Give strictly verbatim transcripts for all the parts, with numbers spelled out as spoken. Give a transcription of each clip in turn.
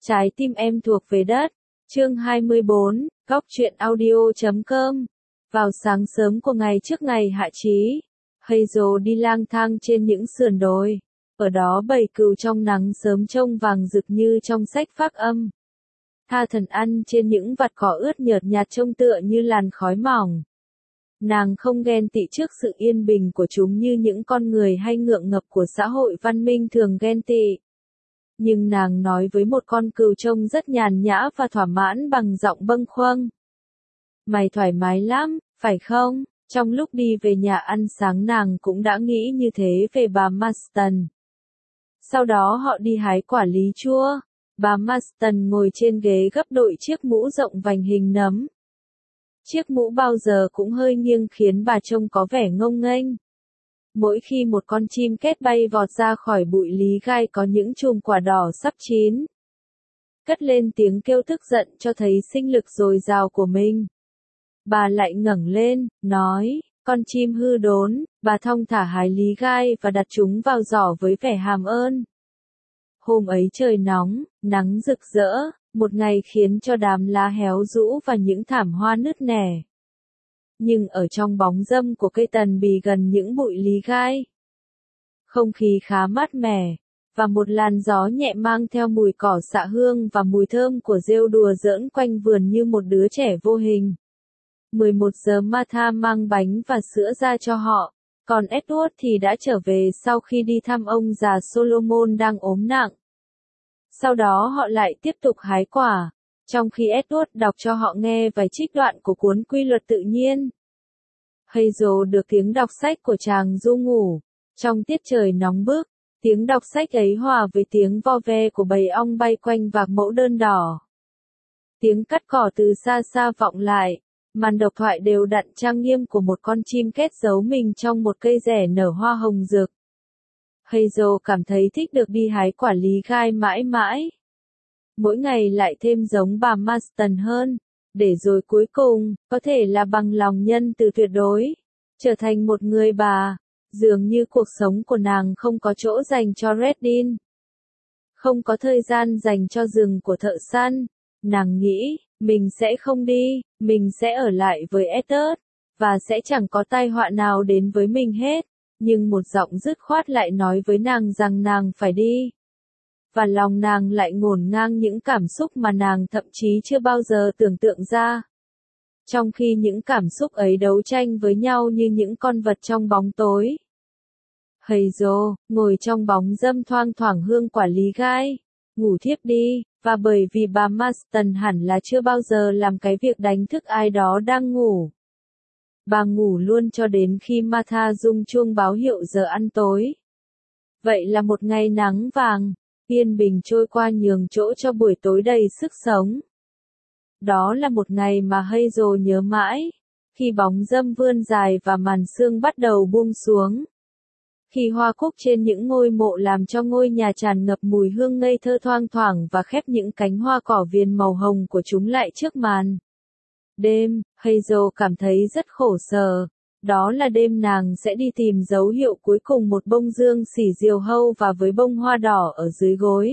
Trái tim em thuộc về đất. Chương hai mươi bốn, góc truyện audio chấm com. Vào sáng sớm của ngày trước ngày hạ chí, Hazel đi lang thang trên những sườn đồi. Ở đó bầy cừu trong nắng sớm trông vàng rực như trong sách phác âm. Tha thần ăn trên những vạt cỏ ướt nhợt nhạt trông tựa như làn khói mỏng. Nàng không ghen tị trước sự yên bình của chúng như những con người hay ngượng ngập của xã hội văn minh thường ghen tị. Nhưng nàng nói với một con cừu trông rất nhàn nhã và thỏa mãn bằng giọng bâng khuâng. Mày thoải mái lắm, phải không? Trong lúc đi về nhà ăn sáng nàng cũng đã nghĩ như thế về bà Marston. Sau đó họ đi hái quả lý chua. Bà Marston ngồi trên ghế gấp đội chiếc mũ rộng vành hình nấm. Chiếc mũ bao giờ cũng hơi nghiêng khiến bà trông có vẻ ngông nghênh. Mỗi khi một con chim két bay vọt ra khỏi bụi lý gai có những chùm quả đỏ sắp chín, cất lên tiếng kêu tức giận cho thấy sinh lực dồi dào của mình. Bà lại ngẩng lên, nói, con chim hư đốn, bà thong thả hái lý gai và đặt chúng vào giỏ với vẻ hàm ơn. Hôm ấy trời nóng, nắng rực rỡ, một ngày khiến cho đám lá héo rũ và những thảm hoa nứt nẻ. Nhưng ở trong bóng râm của cây tần bì gần những bụi lý gai, không khí khá mát mẻ, và một làn gió nhẹ mang theo mùi cỏ xạ hương và mùi thơm của rêu đùa giỡn quanh vườn như một đứa trẻ vô hình. mười một giờ Martha mang bánh và sữa ra cho họ, còn Edward thì đã trở về sau khi đi thăm ông già Solomon đang ốm nặng. Sau đó họ lại tiếp tục hái quả, trong khi Edward đọc cho họ nghe vài trích đoạn của cuốn Quy luật tự nhiên. Hazel được tiếng đọc sách của chàng du ngủ. Trong tiết trời nóng bức, tiếng đọc sách ấy hòa với tiếng vo ve của bầy ong bay quanh vạc mẫu đơn đỏ. Tiếng cắt cỏ từ xa xa vọng lại, màn độc thoại đều đặn trang nghiêm của một con chim két giấu mình trong một cây rẻ nở hoa hồng rực. Hazel cảm thấy thích được đi hái quả lý gai mãi mãi. Mỗi ngày lại thêm giống bà Marston hơn, để rồi cuối cùng, có thể là bằng lòng nhân từ tuyệt đối, trở thành một người bà. Dường như cuộc sống của nàng không có chỗ dành cho Reddin. Không có thời gian dành cho rừng của thợ săn. Nàng nghĩ, mình sẽ không đi, mình sẽ ở lại với Edward, và sẽ chẳng có tai họa nào đến với mình hết. Nhưng một giọng dứt khoát lại nói với nàng rằng nàng phải đi. Và lòng nàng lại ngổn ngang những cảm xúc mà nàng thậm chí chưa bao giờ tưởng tượng ra. Trong khi những cảm xúc ấy đấu tranh với nhau như những con vật trong bóng tối. Hazel, ngồi trong bóng râm thoang thoảng hương quả lý gai, ngủ thiếp đi, và bởi vì bà Marston hẳn là chưa bao giờ làm cái việc đánh thức ai đó đang ngủ. Bà ngủ luôn cho đến khi Martha rung chuông báo hiệu giờ ăn tối. Vậy là một ngày nắng vàng, yên bình trôi qua nhường chỗ cho buổi tối đầy sức sống. Đó là một ngày mà Hazel nhớ mãi, khi bóng râm vươn dài và màn sương bắt đầu buông xuống. Khi hoa cúc trên những ngôi mộ làm cho ngôi nhà tràn ngập mùi hương ngây thơ thoang thoảng và khép những cánh hoa cỏ viền màu hồng của chúng lại trước màn. Đêm, Hazel cảm thấy rất khổ sở. Đó là đêm nàng sẽ đi tìm dấu hiệu cuối cùng một bông dương xỉ diều hâu và với bông hoa đỏ ở dưới gối.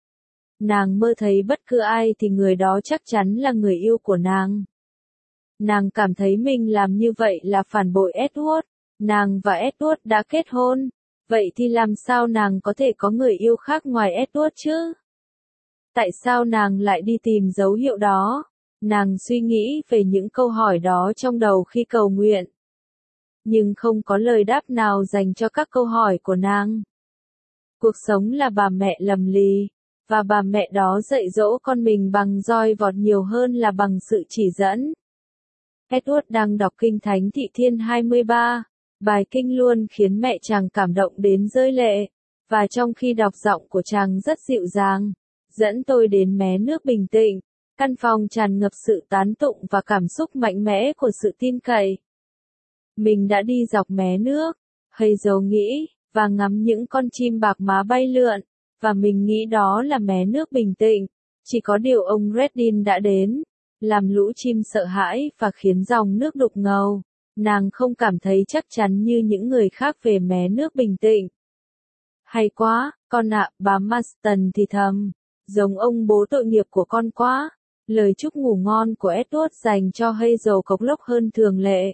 Nàng mơ thấy bất cứ ai thì người đó chắc chắn là người yêu của nàng. Nàng cảm thấy mình làm như vậy là phản bội Edward. Nàng và Edward đã kết hôn. Vậy thì làm sao nàng có thể có người yêu khác ngoài Edward chứ? Tại sao nàng lại đi tìm dấu hiệu đó? Nàng suy nghĩ về những câu hỏi đó trong đầu khi cầu nguyện. Nhưng không có lời đáp nào dành cho các câu hỏi của nàng. Cuộc sống là bà mẹ lầm lì, và bà mẹ đó dạy dỗ con mình bằng roi vọt nhiều hơn là bằng sự chỉ dẫn. Edward đang đọc Kinh Thánh Thị Thiên hai mươi ba. Bài kinh luôn khiến mẹ chàng cảm động đến rơi lệ, và trong khi đọc giọng của chàng rất dịu dàng, dẫn tôi đến mé nước bình tĩnh, căn phòng tràn ngập sự tán tụng và cảm xúc mạnh mẽ của sự tin cậy. Mình đã đi dọc mé nước, Hazel nghĩ, và ngắm những con chim bạc má bay lượn, và mình nghĩ đó là mé nước bình tĩnh, chỉ có điều ông Reddin đã đến, làm lũ chim sợ hãi và khiến dòng nước đục ngầu. Nàng không cảm thấy chắc chắn như những người khác về mé nước bình tĩnh. Hay quá, con ạ, bà Marston thì thầm. giống ông bố tội nghiệp của con quá. Lời chúc ngủ ngon của Edward dành cho Hazel cộc lốc hơn thường lệ.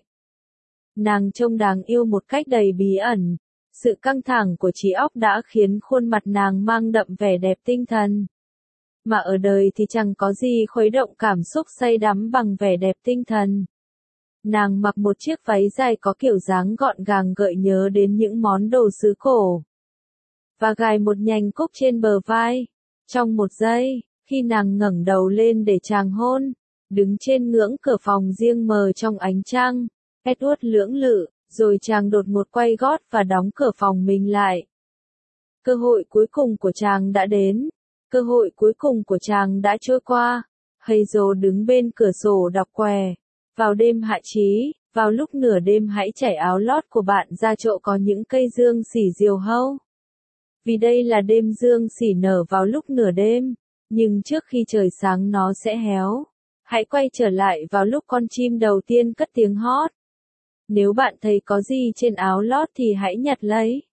Nàng trông đáng yêu một cách đầy bí ẩn. Sự căng thẳng của trí óc đã khiến khuôn mặt nàng mang đậm vẻ đẹp tinh thần. Mà ở đời thì chẳng có gì khuấy động cảm xúc say đắm bằng vẻ đẹp tinh thần. Nàng mặc một chiếc váy dài có kiểu dáng gọn gàng gợi nhớ đến những món đồ xứ cổ. Và gài một nhành cúc trên bờ vai. Trong một giây, khi nàng ngẩng đầu lên để chàng hôn, đứng trên ngưỡng cửa phòng riêng mờ trong ánh trăng, Edward lưỡng lự, rồi chàng đột ngột quay gót và đóng cửa phòng mình lại. Cơ hội cuối cùng của chàng đã đến. Cơ hội cuối cùng của chàng đã trôi qua. Hazel đứng bên cửa sổ đọc què. Vào đêm hạ chí, vào lúc nửa đêm hãy trải áo lót của bạn ra chỗ có những cây dương xỉ diều hâu. Vì đây là đêm dương xỉ nở vào lúc nửa đêm, nhưng trước khi trời sáng nó sẽ héo. Hãy quay trở lại vào lúc con chim đầu tiên cất tiếng hót. Nếu bạn thấy có gì trên áo lót thì hãy nhặt lấy.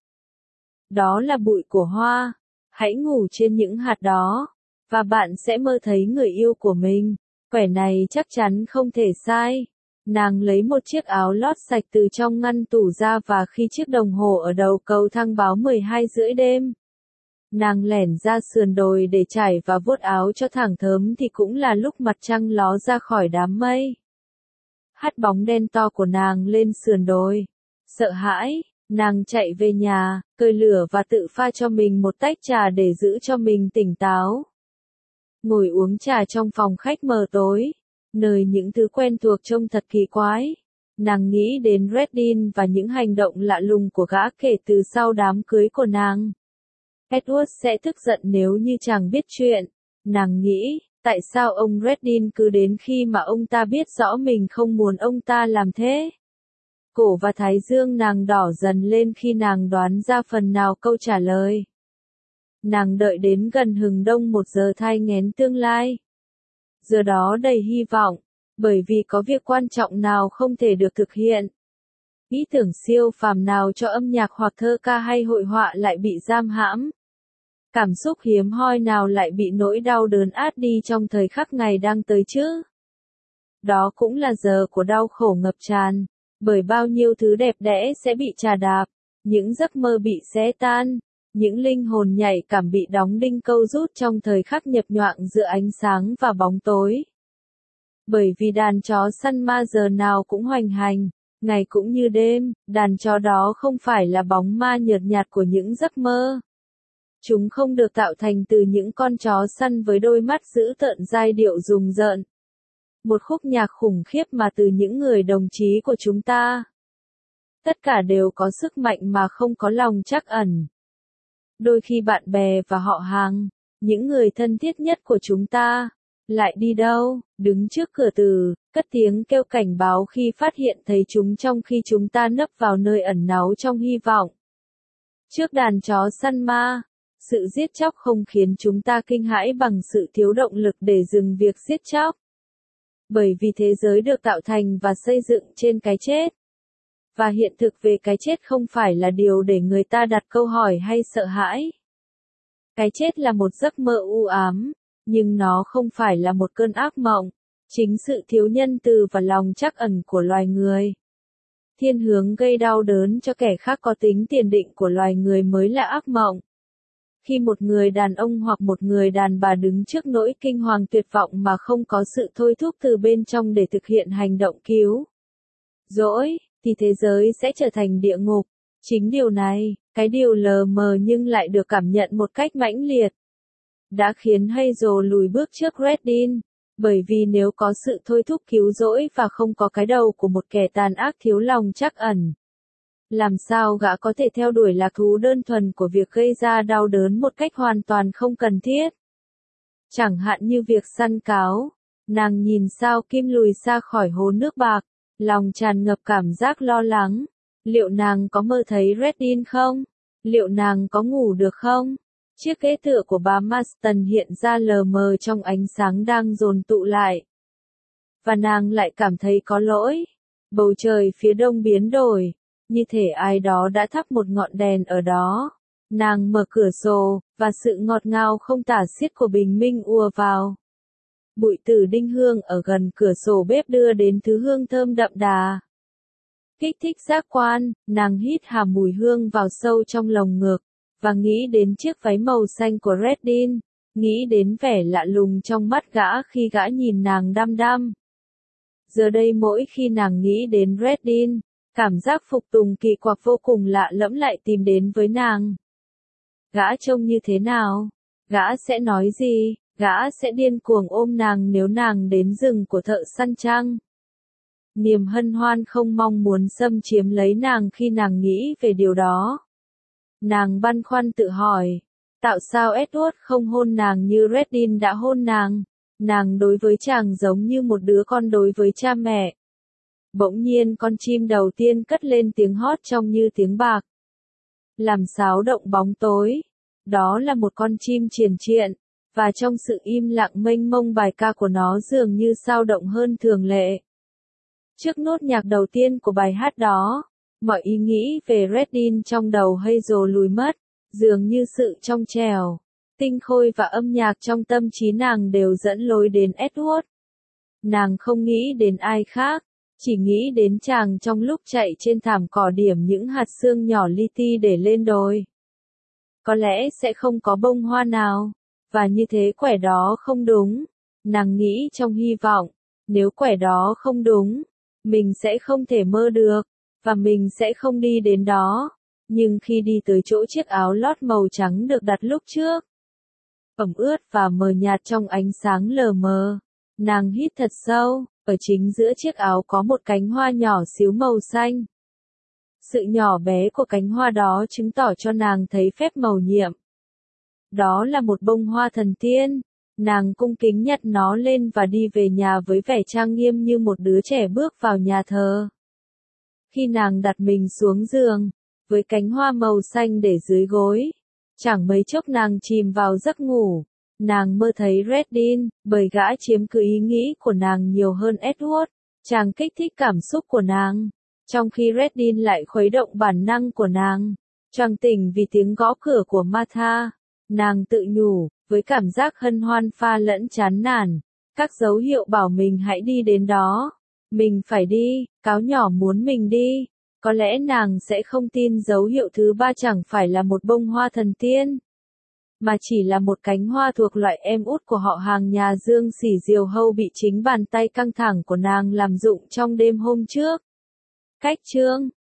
Đó là bụi của hoa. Hãy ngủ trên những hạt đó, và bạn sẽ mơ thấy người yêu của mình. Quẻ này chắc chắn không thể sai. Nàng lấy một chiếc áo lót sạch từ trong ngăn tủ ra và khi chiếc đồng hồ ở đầu cầu thang báo mười hai rưỡi đêm. Nàng lẻn ra sườn đồi để trải và vuốt áo cho thẳng thớm thì cũng là lúc mặt trăng ló ra khỏi đám mây. Hắt bóng đen to của nàng lên sườn đồi. Sợ hãi, nàng chạy về nhà, cởi lửa và tự pha cho mình một tách trà để giữ cho mình tỉnh táo. Ngồi uống trà trong phòng khách mờ tối, nơi những thứ quen thuộc trông thật kỳ quái. Nàng nghĩ đến Reddin và những hành động lạ lùng của gã kể từ sau đám cưới của nàng. Edward sẽ tức giận nếu như chàng biết chuyện. Nàng nghĩ, tại sao ông Reddin cứ đến khi mà ông ta biết rõ mình không muốn ông ta làm thế? Cổ và thái dương nàng đỏ dần lên khi nàng đoán ra phần nào câu trả lời. Nàng đợi đến gần hừng đông một giờ thai nghén tương lai. Giờ đó đầy hy vọng, bởi vì có việc quan trọng nào không thể được thực hiện. Ý tưởng siêu phàm nào cho âm nhạc hoặc thơ ca hay hội họa lại bị giam hãm. Cảm xúc hiếm hoi nào lại bị nỗi đau đớn át đi trong thời khắc ngày đang tới chứ. Đó cũng là giờ của đau khổ ngập tràn, bởi bao nhiêu thứ đẹp đẽ sẽ bị chà đạp, những giấc mơ bị xé tan, những linh hồn nhạy cảm bị đóng đinh câu rút trong thời khắc nhập nhoạng giữa ánh sáng và bóng tối. Bởi vì đàn chó săn ma giờ nào cũng hoành hành, ngày cũng như đêm, đàn chó đó không phải là bóng ma nhợt nhạt của những giấc mơ. Chúng không được tạo thành từ những con chó săn với đôi mắt dữ tợn giai điệu rùng rợn. Một khúc nhạc khủng khiếp mà từ những người đồng chí của chúng ta. Tất cả đều có sức mạnh mà không có lòng trắc ẩn. Đôi khi bạn bè và họ hàng, những người thân thiết nhất của chúng ta, lại đi đâu, đứng trước cửa từ, cất tiếng kêu cảnh báo khi phát hiện thấy chúng trong khi chúng ta nấp vào nơi ẩn náu trong hy vọng. Trước đàn chó săn ma, sự giết chóc không khiến chúng ta kinh hãi bằng sự thiếu động lực để dừng việc giết chóc. Bởi vì thế giới được tạo thành và xây dựng trên cái chết. Và hiện thực về cái chết không phải là điều để người ta đặt câu hỏi hay sợ hãi. Cái chết là một giấc mơ u ám, nhưng nó không phải là một cơn ác mộng. Chính sự thiếu nhân từ và lòng trắc ẩn của loài người, thiên hướng gây đau đớn cho kẻ khác có tính tiền định của loài người mới là ác mộng. Khi một người đàn ông hoặc một người đàn bà đứng trước nỗi kinh hoàng tuyệt vọng mà không có sự thôi thúc từ bên trong để thực hiện hành động cứu rỗi, thì thế giới sẽ trở thành địa ngục. Chính điều này, cái điều lờ mờ nhưng lại được cảm nhận một cách mãnh liệt, đã khiến Hazel lùi bước trước Reddin. Bởi vì nếu có sự thôi thúc cứu rỗi và không có cái đầu của một kẻ tàn ác thiếu lòng trắc ẩn, làm sao gã có thể theo đuổi lạc thú đơn thuần của việc gây ra đau đớn một cách hoàn toàn không cần thiết? Chẳng hạn như việc săn cáo. Nàng nhìn sao Kim lùi xa khỏi hồ nước bạc, lòng tràn ngập cảm giác lo lắng. Liệu nàng có mơ thấy Reddin không? Liệu nàng có ngủ được không? Chiếc ghế tựa của bà Marston hiện ra lờ mờ trong ánh sáng đang dồn tụ lại. Và nàng lại cảm thấy có lỗi. Bầu trời phía đông biến đổi, như thể ai đó đã thắp một ngọn đèn ở đó. Nàng mở cửa sổ, và sự ngọt ngào không tả xiết của bình minh ùa vào. Bụi tử đinh hương ở gần cửa sổ bếp đưa đến thứ hương thơm đậm đà. Kích thích giác quan, nàng hít hà mùi hương vào sâu trong lồng ngực, và nghĩ đến chiếc váy màu xanh của Redin, nghĩ đến vẻ lạ lùng trong mắt gã khi gã nhìn nàng đăm đăm. Giờ đây mỗi khi nàng nghĩ đến Redin, cảm giác phục tùng kỳ quặc vô cùng lạ lẫm lại tìm đến với nàng. Gã trông như thế nào? Gã sẽ nói gì? Gã sẽ điên cuồng ôm nàng nếu nàng đến rừng của thợ săn trăng. Niềm hân hoan không mong muốn xâm chiếm lấy nàng khi nàng nghĩ về điều đó. Nàng băn khoăn tự hỏi, tại sao Edward không hôn nàng như Redin đã hôn nàng? Nàng đối với chàng giống như một đứa con đối với cha mẹ. Bỗng nhiên con chim đầu tiên cất lên tiếng hót trông như tiếng bạc, làm xáo động bóng tối. Đó là một con chim triền triện, và trong sự im lặng mênh mông bài ca của nó dường như sao động hơn thường lệ. Trước nốt nhạc đầu tiên của bài hát đó, mọi ý nghĩ về Redin trong đầu Hazel lùi mất, dường như sự trong trẻo, tinh khôi và âm nhạc trong tâm trí nàng đều dẫn lối đến Edward. Nàng không nghĩ đến ai khác, chỉ nghĩ đến chàng trong lúc chạy trên thảm cỏ điểm những hạt sương nhỏ li ti để lên đồi. Có lẽ sẽ không có bông hoa nào, và như thế quẻ đó không đúng. Nàng nghĩ trong hy vọng, nếu quẻ đó không đúng, mình sẽ không thể mơ được, và mình sẽ không đi đến đó. Nhưng khi đi tới chỗ chiếc áo lót màu trắng được đặt lúc trước, ẩm ướt và mờ nhạt trong ánh sáng lờ mờ, nàng hít thật sâu, ở chính giữa chiếc áo có một cánh hoa nhỏ xíu màu xanh. Sự nhỏ bé của cánh hoa đó chứng tỏ cho nàng thấy phép mầu nhiệm. Đó là một bông hoa thần tiên. Nàng cung kính nhặt nó lên và đi về nhà với vẻ trang nghiêm như một đứa trẻ bước vào nhà thờ. Khi nàng đặt mình xuống giường, với cánh hoa màu xanh để dưới gối, chẳng mấy chốc nàng chìm vào giấc ngủ. Nàng mơ thấy Redin, bởi gã chiếm cứ ý nghĩ của nàng nhiều hơn Edward. Chàng kích thích cảm xúc của nàng, trong khi Redin lại khuấy động bản năng của nàng. Choàng tỉnh vì tiếng gõ cửa của Martha. Nàng tự nhủ, với cảm giác hân hoan pha lẫn chán nản, các dấu hiệu bảo mình hãy đi đến đó. Mình phải đi, cáo nhỏ muốn mình đi. Có lẽ nàng sẽ không tin dấu hiệu thứ ba chẳng phải là một bông hoa thần tiên, mà chỉ là một cánh hoa thuộc loại em út của họ hàng nhà Dương Sỉ Diều Hâu bị chính bàn tay căng thẳng của nàng làm rụng trong đêm hôm trước. Cách chương